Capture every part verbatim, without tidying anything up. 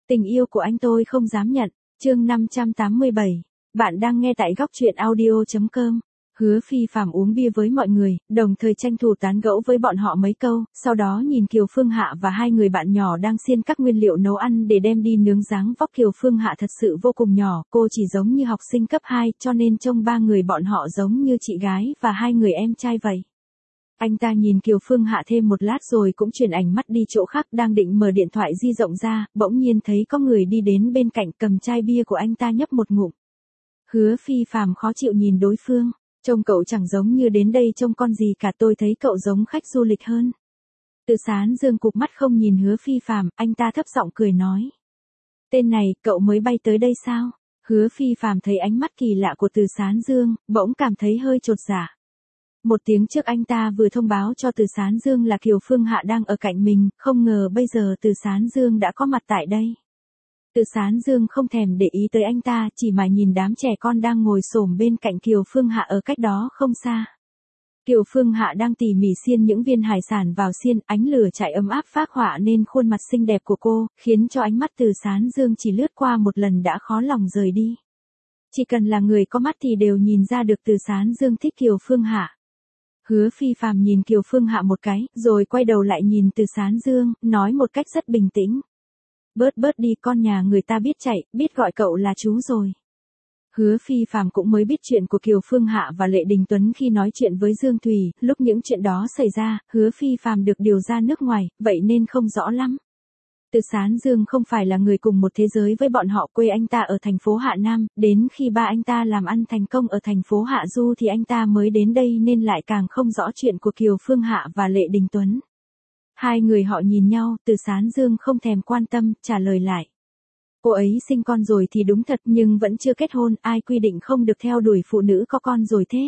Tình yêu của anh tôi không dám nhận. Chương năm trăm tám mươi bảy. Bạn đang nghe tại góc truyện audio chấm com. Hứa Phi Phàm uống bia với mọi người, đồng thời tranh thủ tán gẫu với bọn họ mấy câu, sau đó nhìn Kiều Phương Hạ và hai người bạn nhỏ đang xiên các nguyên liệu nấu ăn để đem đi nướng. Dáng vóc Kiều Phương Hạ thật sự vô cùng nhỏ, cô chỉ giống như học sinh cấp hai, cho nên trông ba người bọn họ giống như chị gái và hai người em trai vậy. Anh ta nhìn Kiều Phương Hạ thêm một lát rồi cũng chuyển ánh mắt đi chỗ khác, đang định mở điện thoại di động ra, bỗng nhiên thấy có người đi đến bên cạnh cầm chai bia của anh ta nhấp một ngụm. Hứa Phi Phàm khó chịu nhìn đối phương, trông cậu chẳng giống như đến đây trông con gì cả, tôi thấy cậu giống khách du lịch hơn. Từ Sán Dương cụp mắt không nhìn Hứa Phi Phàm, anh ta thấp giọng cười nói. Tên này, cậu mới bay tới đây sao? Hứa Phi Phàm thấy ánh mắt kỳ lạ của Từ Sán Dương, bỗng cảm thấy hơi chột dạ. Một tiếng trước anh ta vừa thông báo cho Từ Sán Dương là Kiều Phương Hạ đang ở cạnh mình, không ngờ bây giờ Từ Sán Dương đã có mặt tại đây. Từ Sán Dương không thèm để ý tới anh ta, chỉ mà nhìn đám trẻ con đang ngồi xổm bên cạnh Kiều Phương Hạ ở cách đó không xa. Kiều Phương Hạ đang tỉ mỉ xiên những viên hải sản vào xiên, ánh lửa chạy ấm áp phác họa nên khuôn mặt xinh đẹp của cô, khiến cho ánh mắt Từ Sán Dương chỉ lướt qua một lần đã khó lòng rời đi. Chỉ cần là người có mắt thì đều nhìn ra được Từ Sán Dương thích Kiều Phương Hạ. Hứa Phi Phàm nhìn Kiều Phương Hạ một cái, rồi quay đầu lại nhìn Từ Sán Dương, nói một cách rất bình tĩnh. Bớt bớt đi, con nhà người ta biết chạy, biết gọi cậu là chú rồi. Hứa Phi Phàm cũng mới biết chuyện của Kiều Phương Hạ và Lệ Đình Tuấn khi nói chuyện với Dương Thùy, lúc những chuyện đó xảy ra, Hứa Phi Phàm được điều ra nước ngoài, vậy nên không rõ lắm. Từ Sán Dương không phải là người cùng một thế giới với bọn họ, quê anh ta ở thành phố Hạ Nam, đến khi ba anh ta làm ăn thành công ở thành phố Hạ Du thì anh ta mới đến đây nên lại càng không rõ chuyện của Kiều Phương Hạ và Lệ Đình Tuấn. Hai người họ nhìn nhau, Từ Sán Dương không thèm quan tâm, trả lời lại. Cô ấy sinh con rồi thì đúng thật, nhưng vẫn chưa kết hôn, ai quy định không được theo đuổi phụ nữ có con rồi thế?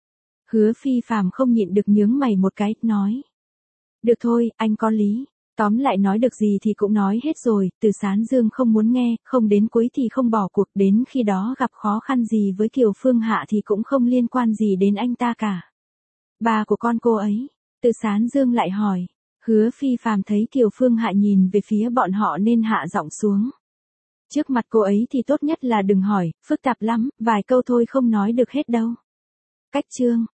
Hứa Phi Phàm không nhịn được nhướng mày một cái, nói. Được thôi, anh có lý. Tóm lại nói được gì thì cũng nói hết rồi, Từ Sán Dương không muốn nghe, không đến cuối thì không bỏ cuộc, đến khi đó gặp khó khăn gì với Kiều Phương Hạ thì cũng không liên quan gì đến anh ta cả. Ba của con cô ấy, Từ Sán Dương lại hỏi. Hứa Phi Phàm thấy Kiều Phương Hạ nhìn về phía bọn họ nên hạ giọng xuống. Trước mặt cô ấy thì tốt nhất là đừng hỏi, phức tạp lắm, vài câu thôi không nói được hết đâu. Cách chương.